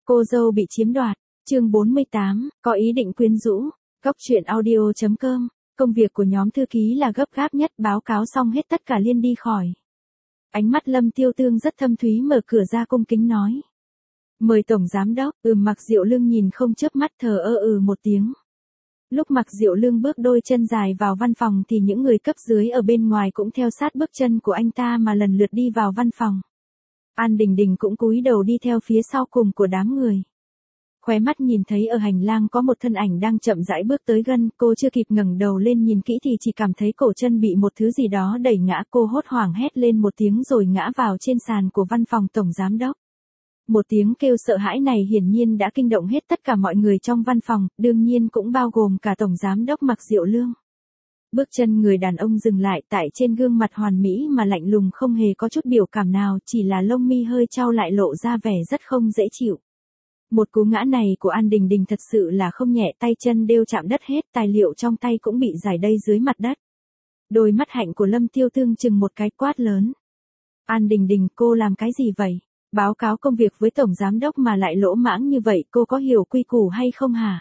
Cô dâu bị chiếm đoạt, chương 48, có ý định quyến rũ, góc truyện audio.com, công việc của nhóm thư ký là gấp gáp nhất, báo cáo xong hết tất cả liền đi khỏi. Ánh mắt Lâm Tiêu Tương rất thâm thúy, mở cửa ra cung kính nói. Mời Tổng Giám Đốc. Mạc Diệu Lương nhìn không chớp mắt, thờ ơ một tiếng. Lúc Mạc Diệu Lương bước đôi chân dài vào văn phòng thì những người cấp dưới ở bên ngoài cũng theo sát bước chân của anh ta mà lần lượt đi vào văn phòng. An Đình Đình cũng cúi đầu đi theo phía sau cùng của đám người. Khóe mắt nhìn thấy ở hành lang có một thân ảnh đang chậm rãi bước tới gần, cô chưa kịp ngẩng đầu lên nhìn kỹ thì chỉ cảm thấy cổ chân bị một thứ gì đó đẩy ngã, cô hốt hoảng hét lên một tiếng rồi ngã vào trên sàn của văn phòng Tổng Giám Đốc. Một tiếng kêu sợ hãi này hiển nhiên đã kinh động hết tất cả mọi người trong văn phòng, đương nhiên cũng bao gồm cả Tổng Giám Đốc Mạc Diệu Lương. Bước chân người đàn ông dừng lại, tại trên gương mặt hoàn mỹ mà lạnh lùng không hề có chút biểu cảm nào, chỉ là lông mi hơi chau lại lộ ra vẻ rất không dễ chịu. Một cú ngã này của An Đình Đình thật sự là không nhẹ, tay chân đều chạm đất hết, tài liệu trong tay cũng bị rải đầy dưới mặt đất. Đôi mắt hạnh của Lâm Tiêu Tương chừng một cái, quát lớn. An Đình Đình, cô làm cái gì vậy? Báo cáo công việc với Tổng Giám Đốc mà lại lỗ mãng như vậy, cô có hiểu quy củ hay không hả?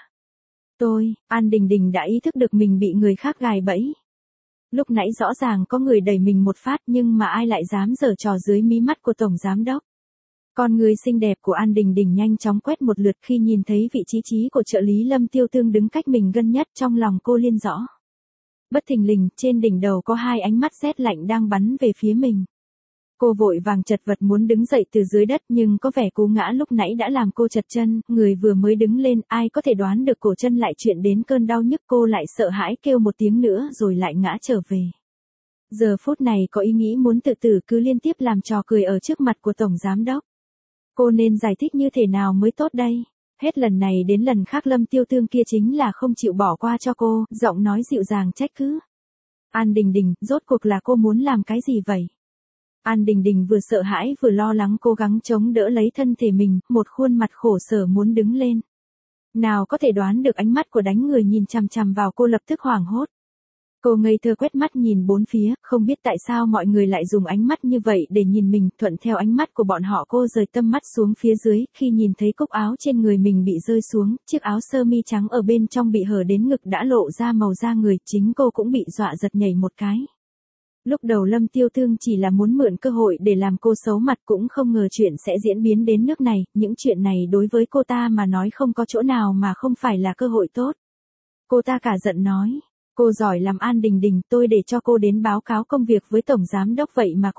An Đình Đình đã ý thức được mình bị người khác gài bẫy. Lúc nãy rõ ràng có người đẩy mình một phát nhưng mà ai lại dám giở trò dưới mí mắt của Tổng Giám Đốc. Con người xinh đẹp của An Đình Đình nhanh chóng quét một lượt khi nhìn thấy vị trí của trợ lý Lâm Tiêu Tương đứng cách mình gần nhất, trong lòng cô liên rõ. Bất thình lình, trên đỉnh đầu có hai ánh mắt rét lạnh đang bắn về phía mình. Cô vội vàng chật vật muốn đứng dậy từ dưới đất nhưng có vẻ cú ngã lúc nãy đã làm cô chật chân, người vừa mới đứng lên, ai có thể đoán được cổ chân lại chuyện đến cơn đau nhức, cô lại sợ hãi kêu một tiếng nữa rồi lại ngã trở về. Giờ phút này có ý nghĩ muốn tự tử, cứ liên tiếp làm trò cười ở trước mặt của Tổng Giám Đốc. Cô nên giải thích như thế nào mới tốt đây? Hết lần này đến lần khác Lâm Tiêu Tương kia chính là không chịu bỏ qua cho cô, giọng nói dịu dàng trách cứ. An Đình Đình, rốt cuộc là cô muốn làm cái gì vậy? An Đình Đình vừa sợ hãi vừa lo lắng cố gắng chống đỡ lấy thân thể mình, một khuôn mặt khổ sở muốn đứng lên. Nào có thể đoán được ánh mắt của đánh người nhìn chằm chằm vào cô lập tức hoảng hốt. Cô ngây thơ quét mắt nhìn bốn phía, không biết tại sao mọi người lại dùng ánh mắt như vậy để nhìn mình, thuận theo ánh mắt của bọn họ cô rời tâm mắt xuống phía dưới, khi nhìn thấy cúc áo trên người mình bị rơi xuống, chiếc áo sơ mi trắng ở bên trong bị hở đến ngực đã lộ ra màu da người, chính cô cũng bị dọa giật nhảy một cái. Lúc đầu Lâm Tiêu Tương chỉ là muốn mượn cơ hội để làm cô xấu mặt, cũng không ngờ chuyện sẽ diễn biến đến nước này, những chuyện này đối với cô ta mà nói không có chỗ nào mà không phải là cơ hội tốt. Cô ta cả giận nói, cô giỏi làm An Đình Đình, tôi để cho cô đến báo cáo công việc với Tổng Giám Đốc vậy mà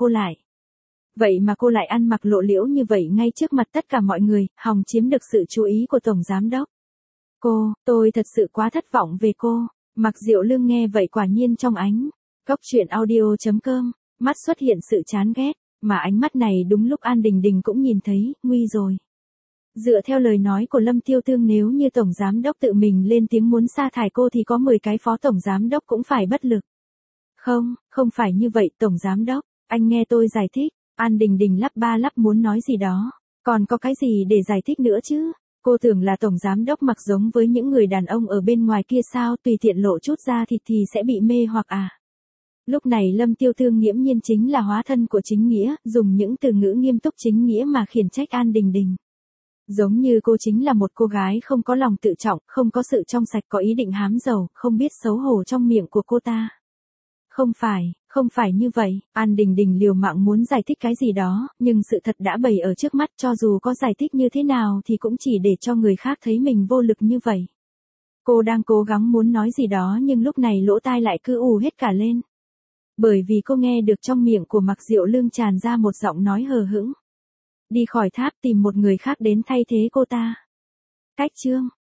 cô lại ăn mặc lộ liễu như vậy ngay trước mặt tất cả mọi người, hòng chiếm được sự chú ý của Tổng Giám Đốc. Tôi thật sự quá thất vọng về cô. Mạc Diệu Lương nghe vậy quả nhiên trong ánh góc truyện audio.com, mắt xuất hiện sự chán ghét, mà ánh mắt này đúng lúc An Đình Đình cũng nhìn thấy, nguy rồi. Dựa theo lời nói của Lâm Tiêu Tương, nếu như Tổng Giám Đốc tự mình lên tiếng muốn sa thải cô thì có 10 cái Phó Tổng Giám Đốc cũng phải bất lực. Không phải như vậy Tổng Giám Đốc, anh nghe tôi giải thích. An Đình Đình lắp ba lắp muốn nói gì đó, còn có cái gì để giải thích nữa chứ? Cô tưởng là Tổng Giám Đốc mặc giống với những người đàn ông ở bên ngoài kia sao, tùy tiện lộ chút da thịt thì sẽ bị mê hoặc à? Lúc này Lâm Tiêu Tương nghiễm nhiên chính là hóa thân của chính nghĩa, dùng những từ ngữ nghiêm túc chính nghĩa mà khiển trách An Đình Đình. Giống như cô chính là một cô gái không có lòng tự trọng, không có sự trong sạch, có ý định hám giàu, không biết xấu hổ trong miệng của cô ta. Không phải như vậy, An Đình Đình liều mạng muốn giải thích cái gì đó, nhưng sự thật đã bày ở trước mắt, cho dù có giải thích như thế nào thì cũng chỉ để cho người khác thấy mình vô lực như vậy. Cô đang cố gắng muốn nói gì đó nhưng lúc này lỗ tai lại cứ ù hết cả lên. Bởi vì cô nghe được trong miệng của Mạc Diệu Lương tràn ra một giọng nói hờ hững. Đi khỏi tháp, tìm một người khác đến thay thế cô ta. Cách chương